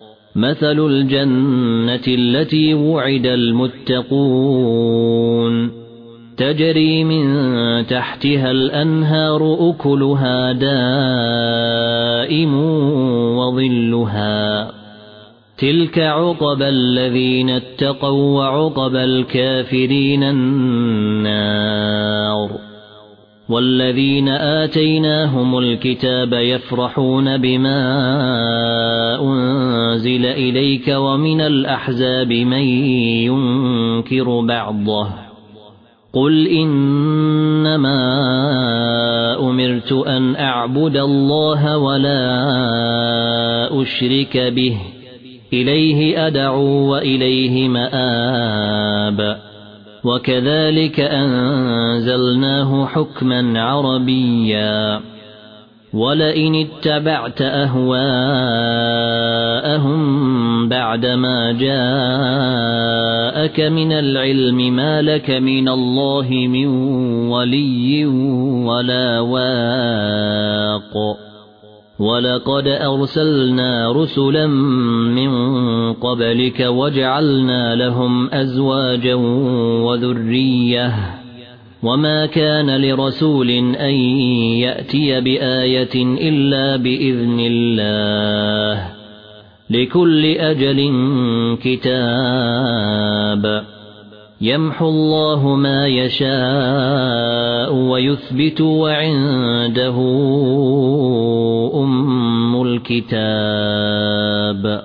مثل الجنة التي وعد المتقون تجري من تحتها الأنهار أكلها دائم وظلها تلك عقبى الذين اتقوا وعقبى الكافرين النار والذين آتيناهم الكتاب يفرحون بما أنزل إليك ومن الأحزاب من ينكر بعضه قل إنما أمرت أن أعبد الله ولا أشرك به إليه أدعو وإليه مآب وكذلك أنزلناه حكما عربيا ولئن اتبعت أهواءهم بعدما جاءك من العلم ما لك من الله من ولي ولا واق ولقد أرسلنا رسلا من قبلك وجعلنا لهم أزواجا وذرية وما كان لرسول أن يأتي بآية إلا بإذن الله لكل أجل كتاب يمحو الله ما يشاء ويثبت وعنده أم الكتاب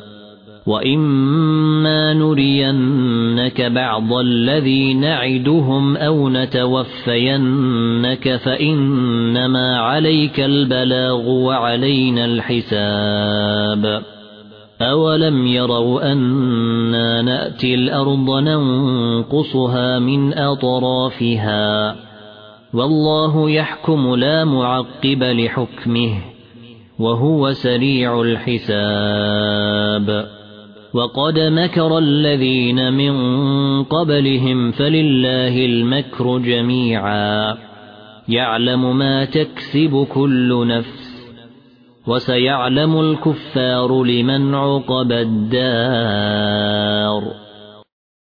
وإما نرينك بعض الذي نعدهم أو نتوفينك فإنما عليك البلاغ وعلينا الحساب أولم يروا أنا نأتي الأرض ننقصها من أطرافها والله يحكم لا معقب لحكمه وهو سريع الحساب وقد مكر الذين من قبلهم فلله المكر جميعا يعلم ما تكسب كل نفس وسيعلم الكفار لمن عقبى الدار